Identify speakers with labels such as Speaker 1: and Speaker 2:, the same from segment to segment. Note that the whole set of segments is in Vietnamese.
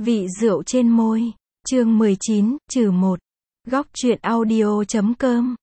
Speaker 1: Vị rượu trên môi. Chương 19, -1. Góc truyện audio.com.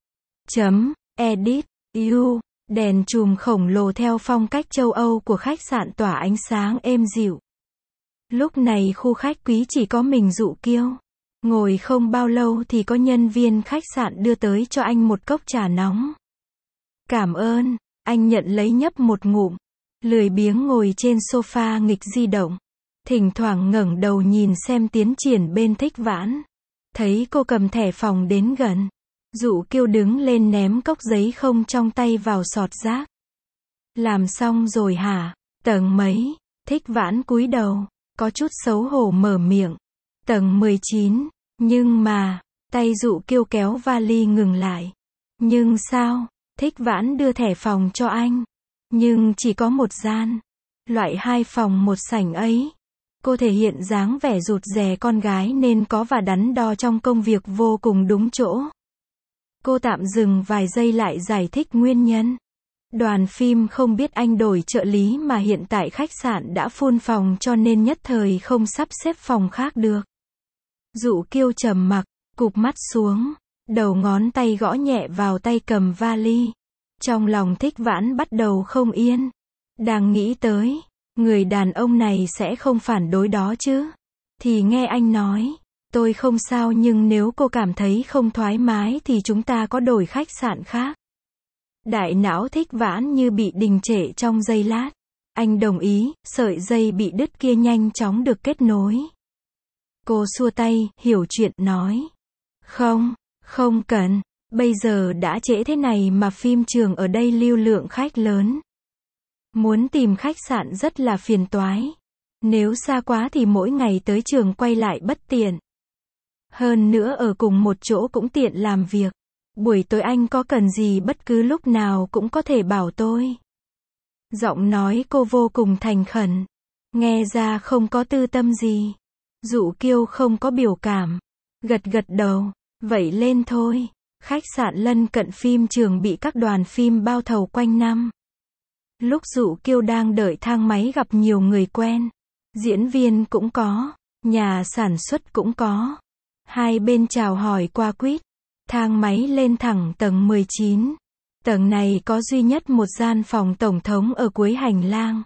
Speaker 1: Edit. U. Đèn chùm khổng lồ theo phong cách châu Âu của khách sạn tỏa ánh sáng êm dịu. Lúc này khu khách quý chỉ có mình Dụ Kiêu. Ngồi không bao lâu thì có nhân viên khách sạn đưa tới cho anh một cốc trà nóng. Cảm ơn, anh nhận lấy nhấp một ngụm. Lười biếng ngồi trên sofa nghịch di động. Thỉnh thoảng ngẩng đầu nhìn xem tiến triển bên Thích Vãn. Thấy cô cầm thẻ phòng đến gần. Dụ Kiêu đứng lên ném cốc giấy không trong tay vào sọt rác. Làm xong rồi hả? Tầng mấy? Thích Vãn cúi đầu, có chút xấu hổ mở miệng. Tầng 19, nhưng mà, tay Dụ Kiêu kéo vali ngừng lại. Nhưng sao? Thích Vãn đưa thẻ phòng cho anh. Nhưng chỉ có một gian. Loại 2 phòng 1 sảnh ấy. Cô thể hiện dáng vẻ rụt rè con gái nên có và đắn đo trong công việc vô cùng đúng chỗ. Cô tạm dừng vài giây lại giải thích nguyên nhân. Đoàn phim không biết anh đổi trợ lý mà hiện tại khách sạn đã full phòng cho nên nhất thời không sắp xếp phòng khác được. Dụ Kiêu trầm mặc, cụp mắt xuống, đầu ngón tay gõ nhẹ vào tay cầm vali. Trong lòng Thích Vãn bắt đầu không yên. Đang nghĩ tới, người đàn ông này sẽ không phản đối đó chứ. Thì nghe anh nói, tôi không sao nhưng nếu cô cảm thấy không thoải mái thì chúng ta có đổi khách sạn khác. Đại não Thích Vãn như bị đình trệ trong giây lát. Anh đồng ý, sợi dây bị đứt kia nhanh chóng được kết nối. Cô xua tay, hiểu chuyện nói. Không cần, bây giờ đã trễ thế này mà phim trường ở đây lưu lượng khách lớn. Muốn tìm khách sạn rất là phiền toái. Nếu xa quá thì mỗi ngày tới trường quay lại bất tiện. Hơn nữa ở cùng một chỗ cũng tiện làm việc. Buổi tối anh có cần gì bất cứ lúc nào cũng có thể bảo tôi. Giọng nói cô vô cùng thành khẩn. Nghe ra không có tư tâm gì. Dụ Kiêu không có biểu cảm. Gật đầu. Vậy lên thôi. Khách sạn lân cận phim trường bị các đoàn phim bao thầu quanh năm. Lúc Dụ Kiêu đang đợi thang máy gặp nhiều người quen. Diễn viên cũng có. Nhà sản xuất cũng có. Hai bên chào hỏi qua quýt. Thang máy lên thẳng tầng 19. Tầng này có duy nhất một gian phòng tổng thống ở cuối hành lang.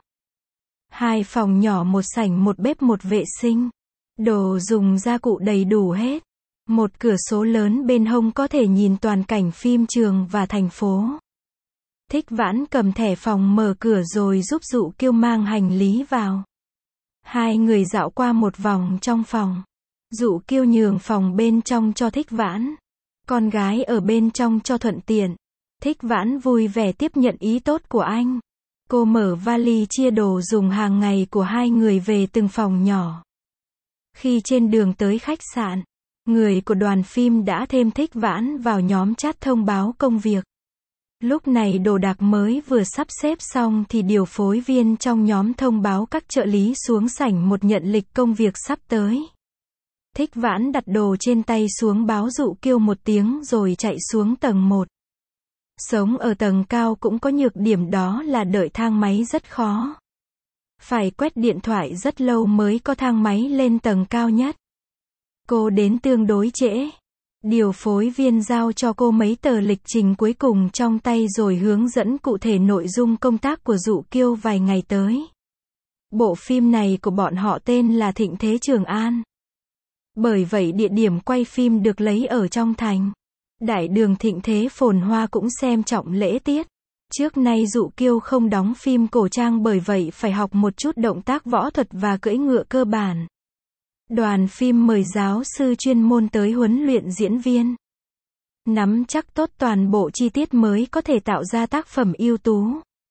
Speaker 1: 2 phòng nhỏ, 1 sảnh, 1 bếp, 1 vệ sinh. Đồ dùng gia cụ đầy đủ hết. Một cửa sổ lớn bên hông có thể nhìn toàn cảnh phim trường và thành phố. Thích Vãn cầm thẻ phòng mở cửa rồi giúp Dụ Kiêu mang hành lý vào. Hai người dạo qua một vòng trong phòng. Dụ Kiêu nhường phòng bên trong cho Thích Vãn. Con gái ở bên trong cho thuận tiện. Thích Vãn vui vẻ tiếp nhận ý tốt của anh. Cô mở vali chia đồ dùng hàng ngày của hai người về từng phòng nhỏ. Khi trên đường tới khách sạn, người của đoàn phim đã thêm Thích Vãn vào nhóm chat thông báo công việc. Lúc này đồ đạc mới vừa sắp xếp xong thì điều phối viên trong nhóm thông báo các trợ lý xuống sảnh một nhận lịch công việc sắp tới. Thích Vãn đặt đồ trên tay xuống báo Dụ Kiêu một tiếng rồi chạy xuống tầng 1. Sống ở tầng cao cũng có nhược điểm đó là đợi thang máy rất khó. Phải quét điện thoại rất lâu mới có thang máy lên tầng cao nhất. Cô đến tương đối trễ. Điều phối viên giao cho cô mấy tờ lịch trình cuối cùng trong tay rồi hướng dẫn cụ thể nội dung công tác của Dụ Kiêu vài ngày tới. Bộ phim này của bọn họ tên là Thịnh Thế Trường An. Bởi vậy địa điểm quay phim được lấy ở trong thành. Đại đường thịnh thế phồn hoa cũng xem trọng lễ tiết. Trước nay Dụ Kiêu không đóng phim cổ trang bởi vậy phải học một chút động tác võ thuật và cưỡi ngựa cơ bản. Đoàn phim mời giáo sư chuyên môn tới huấn luyện diễn viên. Nắm chắc tốt toàn bộ chi tiết mới có thể tạo ra tác phẩm ưu tú.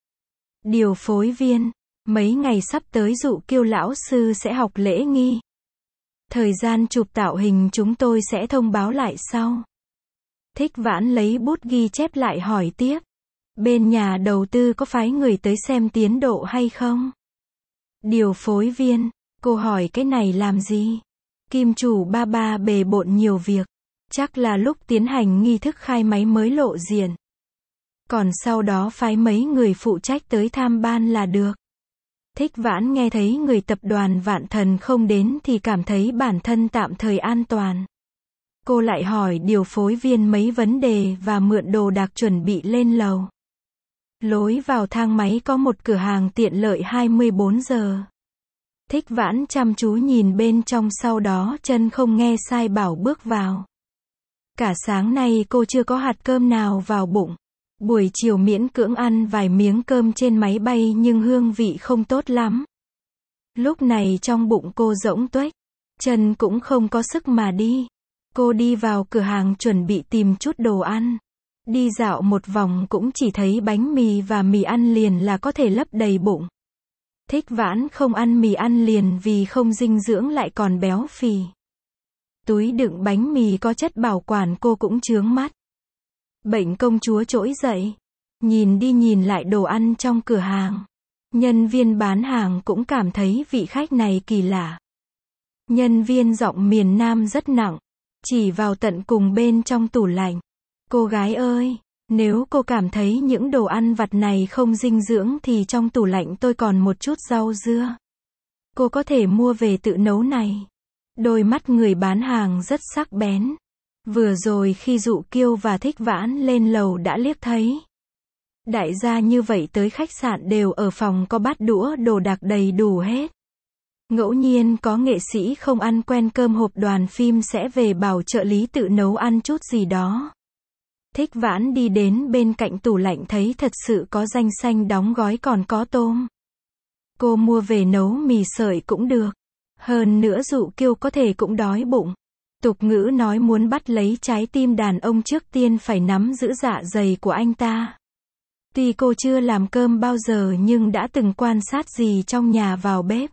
Speaker 1: Điều phối viên, mấy ngày sắp tới Dụ Kiêu lão sư sẽ học lễ nghi. Thời gian chụp tạo hình chúng tôi sẽ thông báo lại sau. Thích Vãn lấy bút ghi chép lại hỏi tiếp. Bên nhà đầu tư có phái người tới xem tiến độ hay không? Điều phối viên, cô hỏi cái này làm gì? Kim chủ ba bề bộn nhiều việc. Chắc là lúc tiến hành nghi thức khai máy mới lộ diện. Còn sau đó phái mấy người phụ trách tới tham ban là được. Thích Vãn nghe thấy người tập đoàn Vạn Thần không đến thì cảm thấy bản thân tạm thời an toàn. Cô lại hỏi điều phối viên mấy vấn đề và mượn đồ đạc chuẩn bị lên lầu. Lối vào thang máy có một cửa hàng tiện lợi 24 giờ. Thích Vãn chăm chú nhìn bên trong, sau đó chân không nghe sai bảo bước vào. Cả sáng nay cô chưa có hạt cơm nào vào bụng. Buổi chiều miễn cưỡng ăn vài miếng cơm trên máy bay nhưng hương vị không tốt lắm. Lúc này trong bụng cô rỗng tuếch, chân cũng không có sức mà đi. Cô đi vào cửa hàng chuẩn bị tìm chút đồ ăn. Đi dạo một vòng cũng chỉ thấy bánh mì và mì ăn liền là có thể lấp đầy bụng. Thích Vãn không ăn mì ăn liền vì không dinh dưỡng lại còn béo phì. Túi đựng bánh mì có chất bảo quản cô cũng chướng mắt. Bệnh công chúa trỗi dậy. Nhìn đi nhìn lại đồ ăn trong cửa hàng. Nhân viên bán hàng cũng cảm thấy vị khách này kỳ lạ. Nhân viên giọng miền Nam rất nặng. Chỉ vào tận cùng bên trong tủ lạnh. Cô gái ơi, nếu cô cảm thấy những đồ ăn vặt này không dinh dưỡng thì trong tủ lạnh tôi còn một chút rau dưa. Cô có thể mua về tự nấu này. Đôi mắt người bán hàng rất sắc bén. Vừa rồi khi Dụ Kiêu và Thích Vãn lên lầu đã liếc thấy. Đại gia như vậy tới khách sạn đều ở phòng có bát đũa đồ đạc đầy đủ hết. Ngẫu nhiên có nghệ sĩ không ăn quen cơm hộp đoàn phim sẽ về bảo trợ lý tự nấu ăn chút gì đó. Thích Vãn đi đến bên cạnh tủ lạnh thấy thật sự có ranh xanh đóng gói còn có tôm. Cô mua về nấu mì sợi cũng được. Hơn nữa Dụ Kiêu có thể cũng đói bụng. Tục ngữ nói muốn bắt lấy trái tim đàn ông trước tiên phải nắm giữ dạ dày của anh ta. Tuy cô chưa làm cơm bao giờ nhưng đã từng quan sát gì trong nhà vào bếp.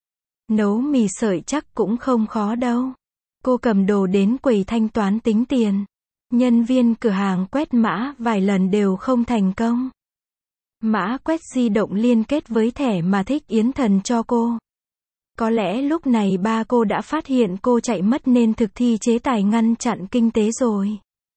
Speaker 1: Nấu mì sợi chắc cũng không khó đâu. Cô cầm đồ đến quầy thanh toán tính tiền. Nhân viên cửa hàng quét mã vài lần đều không thành công. Mã quét di động liên kết với thẻ mà Thích Yến Thần cho cô. Có lẽ lúc này ba cô đã phát hiện cô chạy mất nên thực thi chế tài ngăn chặn kinh tế rồi.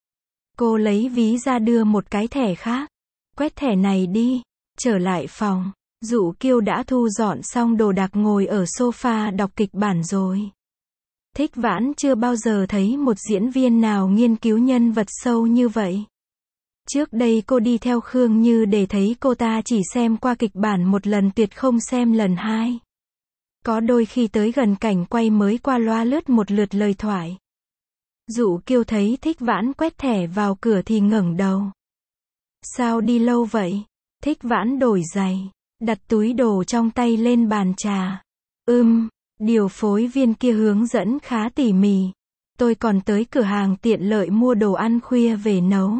Speaker 1: Cô lấy ví ra đưa một cái thẻ khác. Quét thẻ này đi. Trở lại phòng. Dụ Kiêu đã thu dọn xong đồ đạc ngồi ở sofa đọc kịch bản rồi. Thích Vãn chưa bao giờ thấy một diễn viên nào nghiên cứu nhân vật sâu như vậy. Trước đây cô đi theo Khương Như để thấy cô ta chỉ xem qua kịch bản một lần tuyệt không xem lần hai. Có đôi khi tới gần cảnh quay mới qua loa lướt một lượt lời thoại. Dụ Kiêu thấy Thích Vãn quét thẻ vào cửa thì ngẩng đầu. Sao đi lâu vậy? Thích Vãn đổi giày, đặt túi đồ trong tay lên bàn trà. Điều phối viên kia hướng dẫn khá tỉ mỉ. Tôi còn tới cửa hàng tiện lợi mua đồ ăn khuya về nấu.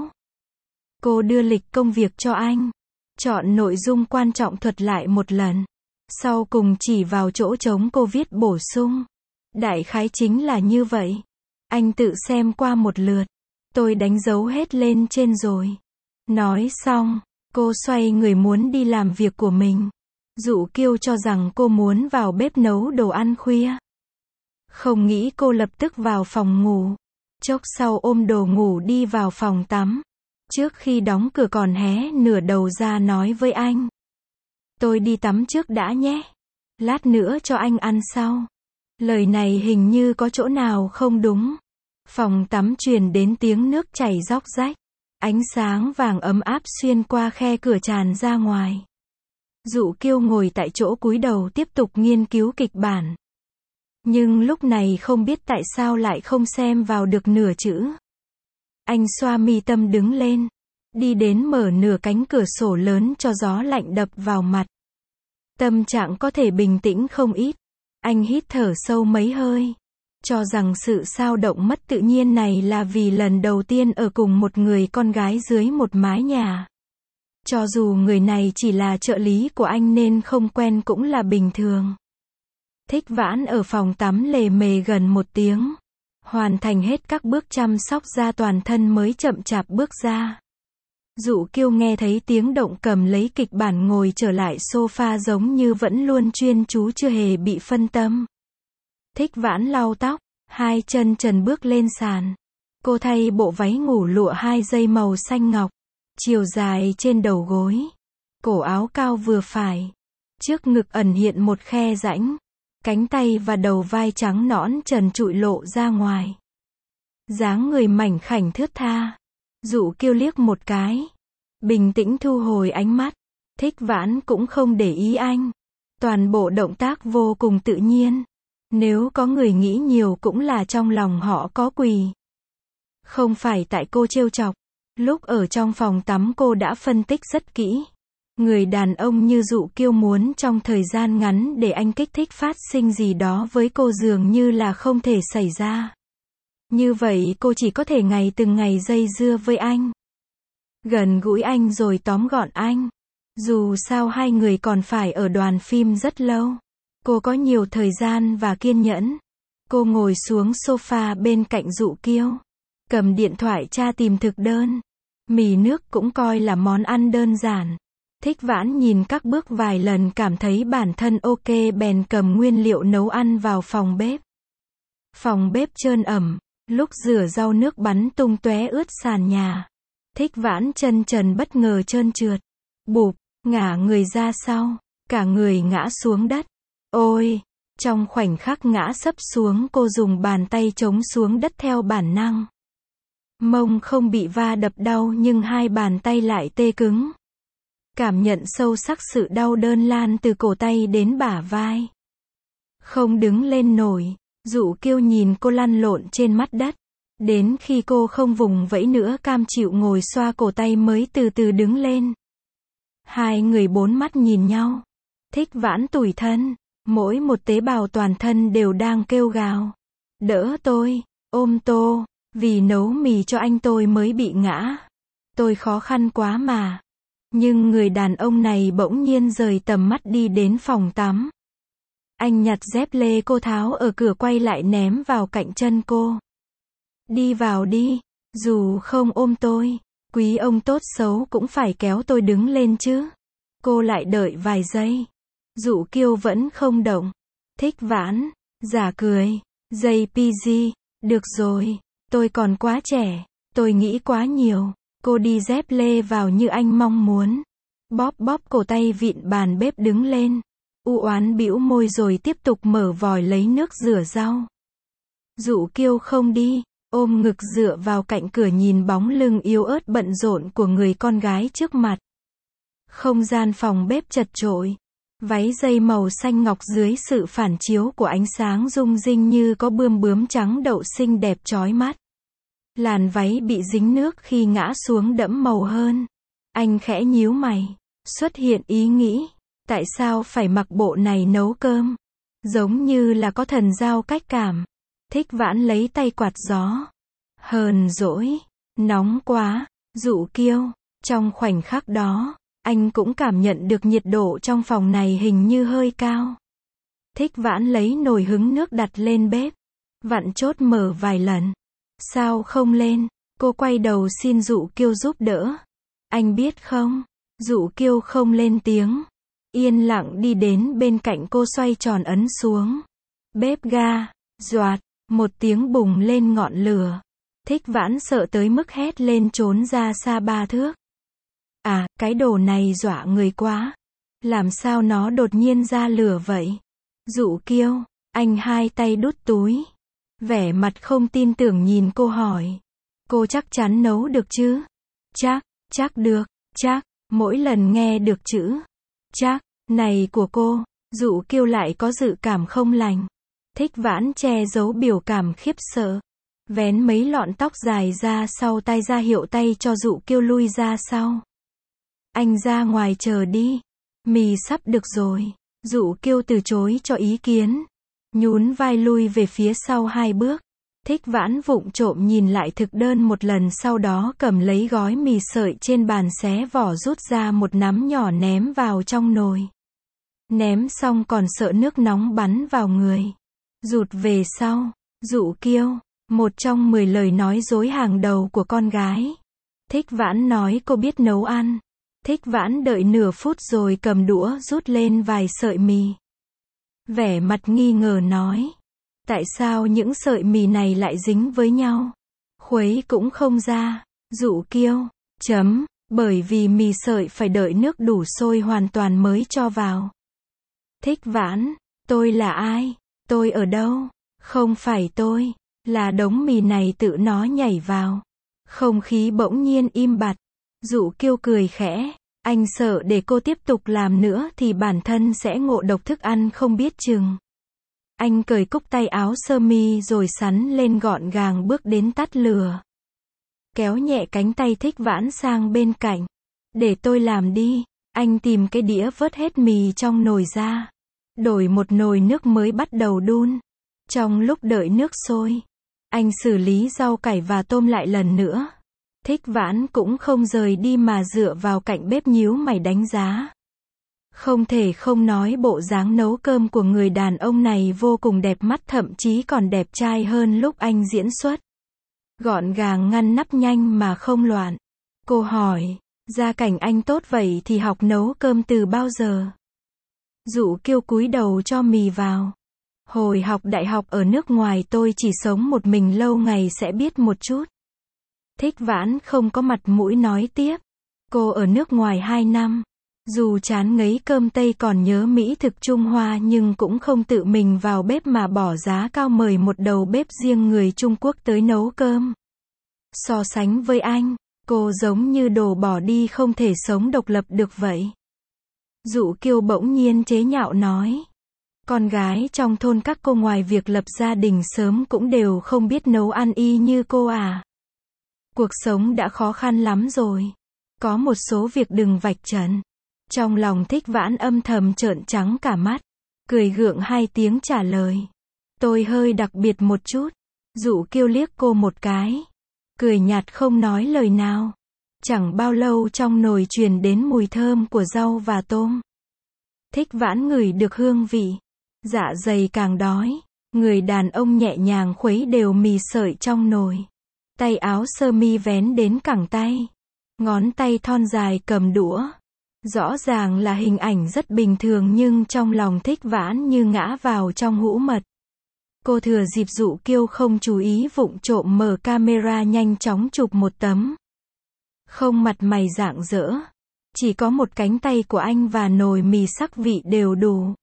Speaker 1: Cô đưa lịch công việc cho anh. Chọn nội dung quan trọng thuật lại một lần. Sau cùng chỉ vào chỗ trống cô viết bổ sung. Đại khái chính là như vậy. Anh tự xem qua một lượt. Tôi đánh dấu hết lên trên rồi. Nói xong, cô xoay người muốn đi làm việc của mình. Dụ Kiêu cho rằng cô muốn vào bếp nấu đồ ăn khuya. Không nghĩ cô lập tức vào phòng ngủ. Chốc sau ôm đồ ngủ đi vào phòng tắm. Trước khi đóng cửa còn hé nửa đầu ra nói với anh. Tôi đi tắm trước đã nhé. Lát nữa cho anh ăn sau. Lời này hình như có chỗ nào không đúng. Phòng tắm truyền đến tiếng nước chảy róc rách. Ánh sáng vàng ấm áp xuyên qua khe cửa tràn ra ngoài. Dụ Kiêu ngồi tại chỗ cúi đầu tiếp tục nghiên cứu kịch bản. Nhưng lúc này không biết tại sao lại không xem vào được nửa chữ. Anh xoa mi tâm đứng lên. Đi đến mở nửa cánh cửa sổ lớn cho gió lạnh đập vào mặt. Tâm trạng có thể bình tĩnh không ít. Anh hít thở sâu mấy hơi. Cho rằng sự xao động mất tự nhiên này là vì lần đầu tiên ở cùng một người con gái dưới một mái nhà. Cho dù người này chỉ là trợ lý của anh nên không quen cũng là bình thường. Thích Vãn ở phòng tắm lề mề gần 1 tiếng. Hoàn thành hết các bước chăm sóc da toàn thân mới chậm chạp bước ra. Dụ Kiêu nghe thấy tiếng động cầm lấy kịch bản ngồi trở lại sofa giống như vẫn luôn chuyên chú chưa hề bị phân tâm. Thích Vãn lau tóc, hai chân trần bước lên sàn. Cô thay bộ váy ngủ lụa 2 dây màu xanh ngọc, chiều dài trên đầu gối. Cổ áo cao vừa phải. Trước ngực ẩn hiện một khe rãnh. Cánh tay và đầu vai trắng nõn trần trụi lộ ra ngoài. Dáng người mảnh khảnh thướt tha. Dụ Kiêu liếc một cái. Bình tĩnh thu hồi ánh mắt. Thích Vãn cũng không để ý anh. Toàn bộ động tác vô cùng tự nhiên. Nếu có người nghĩ nhiều cũng là trong lòng họ có quỷ. Không phải tại cô trêu chọc. Lúc ở trong phòng tắm cô đã phân tích rất kỹ. Người đàn ông như Dụ Kiêu muốn trong thời gian ngắn để anh kích thích phát sinh gì đó với cô dường như là không thể xảy ra. Như vậy cô chỉ có thể ngày từng ngày dây dưa với anh. Gần gũi anh rồi tóm gọn anh. Dù sao hai người còn phải ở đoàn phim rất lâu. Cô có nhiều thời gian và kiên nhẫn. Cô ngồi xuống sofa bên cạnh Dụ Kiêu. Cầm điện thoại tra tìm thực đơn. Mì nước cũng coi là món ăn đơn giản. Thích Vãn nhìn các bước vài lần cảm thấy bản thân ok bèn cầm nguyên liệu nấu ăn vào phòng bếp. Phòng bếp trơn ẩm. Lúc rửa rau nước bắn tung tóe ướt sàn nhà. Thích Vãn chân trần bất ngờ trơn trượt. Bụp, ngả người ra sau. Cả người ngã xuống đất. Ôi! Trong khoảnh khắc ngã sấp xuống cô dùng bàn tay chống xuống đất theo bản năng. Mông không bị va đập đau nhưng hai bàn tay lại tê cứng. Cảm nhận sâu sắc sự đau đớn lan từ cổ tay đến bả vai. Không đứng lên nổi, Dụ Kiêu nhìn cô lăn lộn trên mặt đất. Đến khi cô không vùng vẫy nữa cam chịu ngồi xoa cổ tay mới từ từ đứng lên. Hai người bốn mắt nhìn nhau. Thích Vãn tủi thân. Mỗi một tế bào toàn thân đều đang kêu gào. Đỡ tôi, ôm tô, vì nấu mì cho anh tôi mới bị ngã. Tôi khó khăn quá mà. Nhưng người đàn ông này bỗng nhiên rời tầm mắt đi đến phòng tắm. Anh nhặt dép lê cô tháo ở cửa quay lại ném vào cạnh chân cô. Đi vào đi, dù không ôm tôi, quý ông tốt xấu cũng phải kéo tôi đứng lên chứ. Cô lại đợi vài giây. Dụ Kiêu vẫn không động. Thích Vãn, giả cười. JPG, được rồi, tôi còn quá trẻ, tôi nghĩ quá nhiều. Cô đi dép lê vào như anh mong muốn. Bóp bóp cổ tay vịn bàn bếp đứng lên. U oán bĩu môi rồi tiếp tục mở vòi lấy nước rửa rau. Dụ Kiêu không đi, ôm ngực dựa vào cạnh cửa nhìn bóng lưng yếu ớt bận rộn của người con gái trước mặt. Không gian phòng bếp chật chội. Váy dây màu xanh ngọc dưới sự phản chiếu của ánh sáng rung rinh như có bươm bướm trắng đậu xinh đẹp chói mắt. Làn váy bị dính nước khi ngã xuống đẫm màu hơn. Anh khẽ nhíu mày. Xuất hiện ý nghĩ. Tại sao phải mặc bộ này nấu cơm? Giống như là có thần giao cách cảm. Thích Vãn lấy tay quạt gió. Hờn dỗi. Nóng quá. Dụ Kiêu. Trong khoảnh khắc đó, anh cũng cảm nhận được nhiệt độ trong phòng này hình như hơi cao. Thích Vãn lấy nồi hứng nước đặt lên bếp. Vặn chốt mở vài lần. Sao không lên? Cô quay đầu xin Dụ Kiêu giúp đỡ. Anh biết không? Dụ Kiêu không lên tiếng. Yên lặng đi đến bên cạnh cô xoay tròn ấn xuống. Bếp ga. Doạt. Một tiếng bùng lên ngọn lửa. Thích Vãn sợ tới mức hét lên trốn ra xa 3 thước. À, cái đồ này dọa người quá. Làm sao nó đột nhiên ra lửa vậy? Dụ Kiêu. Anh hai tay đút túi. Vẻ mặt không tin tưởng nhìn cô hỏi. Cô chắc chắn nấu được chứ? Chắc được, chắc. Mỗi lần nghe được chữ chắc này của cô, Dụ Kiêu lại có dự cảm không lành. Thích Vãn che giấu biểu cảm khiếp sợ. Vén mấy lọn tóc dài ra sau tay ra hiệu tay cho Dụ Kiêu lui ra sau. Anh ra ngoài chờ đi. Mì sắp được rồi. Dụ Kiêu từ chối cho ý kiến. Nhún vai lui về phía sau 2 bước. Thích Vãn vụng trộm nhìn lại thực đơn một lần sau đó cầm lấy gói mì sợi trên bàn xé vỏ rút ra một nắm nhỏ ném vào trong nồi. Ném xong còn sợ nước nóng bắn vào người. Rụt về sau. Dụ Kiêu. Một trong 10 lời nói dối hàng đầu của con gái. Thích Vãn nói cô biết nấu ăn. Thích Vãn đợi nửa phút rồi cầm đũa rút lên vài sợi mì. Vẻ mặt nghi ngờ nói. Tại sao những sợi mì này lại dính với nhau? Khuấy cũng không ra. Dụ Kiêu. Bởi vì mì sợi phải đợi nước đủ sôi hoàn toàn mới cho vào. Thích Vãn, tôi là ai? Tôi ở đâu? Không phải tôi, là đống mì này tự nó nhảy vào. Không khí bỗng nhiên im bặt. Dụ Kiêu cười khẽ, anh sợ để cô tiếp tục làm nữa thì bản thân sẽ ngộ độc thức ăn không biết chừng. Anh cởi cúc tay áo sơ mi rồi sắn lên gọn gàng bước đến tắt lửa. Kéo nhẹ cánh tay Thích Vãn sang bên cạnh. Để tôi làm đi. Anh tìm cái đĩa vớt hết mì trong nồi ra. Đổi một nồi nước mới bắt đầu đun. Trong lúc đợi nước sôi, anh xử lý rau cải và tôm lại lần nữa. Thích Vãn cũng không rời đi mà dựa vào cạnh bếp nhíu mày đánh giá. Không thể không nói bộ dáng nấu cơm của người đàn ông này vô cùng đẹp mắt, thậm chí còn đẹp trai hơn lúc anh diễn xuất. Gọn gàng ngăn nắp nhanh mà không loạn. Cô hỏi, gia cảnh anh tốt vậy thì học nấu cơm từ bao giờ? Dụ Kiêu cúi đầu cho mì vào. Hồi học đại học ở nước ngoài tôi chỉ sống một mình lâu ngày sẽ biết một chút. Thích Vãn không có mặt mũi nói tiếp. Cô ở nước ngoài 2 năm. Dù chán ngấy cơm Tây còn nhớ mỹ thực Trung Hoa nhưng cũng không tự mình vào bếp mà bỏ giá cao mời một đầu bếp riêng người Trung Quốc tới nấu cơm. So sánh với anh, cô giống như đồ bỏ đi không thể sống độc lập được vậy. Dụ Kiêu bỗng nhiên chế nhạo nói. Con gái trong thôn các cô ngoài việc lập gia đình sớm cũng đều không biết nấu ăn y như cô à. Cuộc sống đã khó khăn lắm rồi. Có một số việc đừng vạch trần. Trong lòng Thích Vãn âm thầm trợn trắng cả mắt. Cười gượng 2 tiếng trả lời. Tôi hơi đặc biệt một chút. Dụ Kiêu liếc cô một cái. Cười nhạt không nói lời nào. Chẳng bao lâu trong nồi truyền đến mùi thơm của rau và tôm. Thích Vãn ngửi được hương vị. Dạ dày càng đói. Người đàn ông nhẹ nhàng khuấy đều mì sợi trong nồi. Tay áo sơ mi vén đến cẳng tay. Ngón tay thon dài cầm đũa. Rõ ràng là hình ảnh rất bình thường nhưng trong lòng Thích Vãn như ngã vào trong hũ mật. Cô thừa dịp Dụ Kiêu không chú ý vụng trộm mở camera nhanh chóng chụp một tấm. Không mặt mày rạng rỡ. Chỉ có một cánh tay của anh và nồi mì sắc vị đều đủ.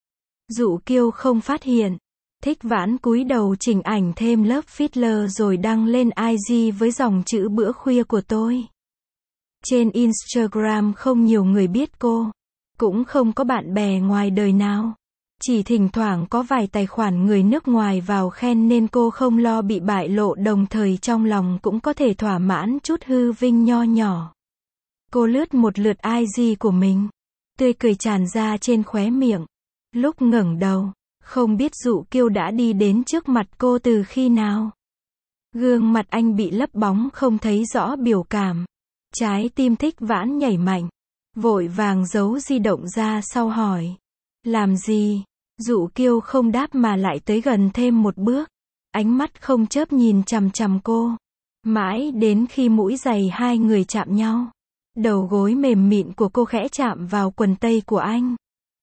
Speaker 1: Dụ Kiêu không phát hiện. Thích Vãn cúi đầu chỉnh ảnh thêm lớp filler rồi đăng lên IG với dòng chữ bữa khuya của tôi. Trên Instagram không nhiều người biết cô. Cũng không có bạn bè ngoài đời nào. Chỉ thỉnh thoảng có vài tài khoản người nước ngoài vào khen nên cô không lo bị bại lộ, đồng thời trong lòng cũng có thể thỏa mãn chút hư vinh nho nhỏ. Cô lướt một lượt IG của mình. Tươi cười tràn ra trên khóe miệng. Lúc ngẩng đầu, không biết Dụ Kiêu đã đi đến trước mặt cô từ khi nào. Gương mặt anh bị lấp bóng không thấy rõ biểu cảm. Trái tim Thích Vãn nhảy mạnh. Vội vàng giấu di động ra sau hỏi. Làm gì? Dụ Kiêu không đáp mà lại tới gần thêm một bước. Ánh mắt không chớp nhìn chằm chằm cô. Mãi đến khi mũi giày hai người chạm nhau. Đầu gối mềm mịn của cô khẽ chạm vào quần tây của anh.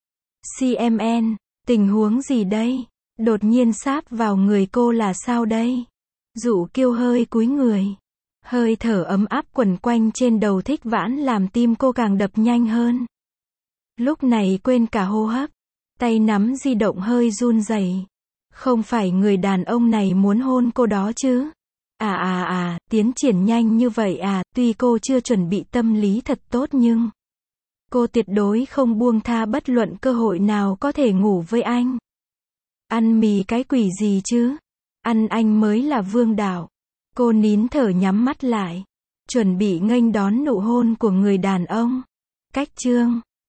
Speaker 1: CMN, tình huống gì đây? Đột nhiên sáp vào người cô là sao đây? Dụ Kiêu hơi cúi người. Hơi thở ấm áp quẩn quanh trên đầu Thích Vãn làm tim cô càng đập nhanh hơn. Lúc này quên cả hô hấp. Tay nắm di động hơi run rẩy. Không phải người đàn ông này muốn hôn cô đó chứ? Tiến triển nhanh như vậy à, tuy cô chưa chuẩn bị tâm lý thật tốt nhưng cô tuyệt đối không buông tha bất luận cơ hội nào có thể ngủ với anh. Ăn mì cái quỷ gì chứ? Ăn anh mới là vương đạo. Cô nín thở nhắm mắt lại. Chuẩn bị nghênh đón nụ hôn của người đàn ông. Cách chương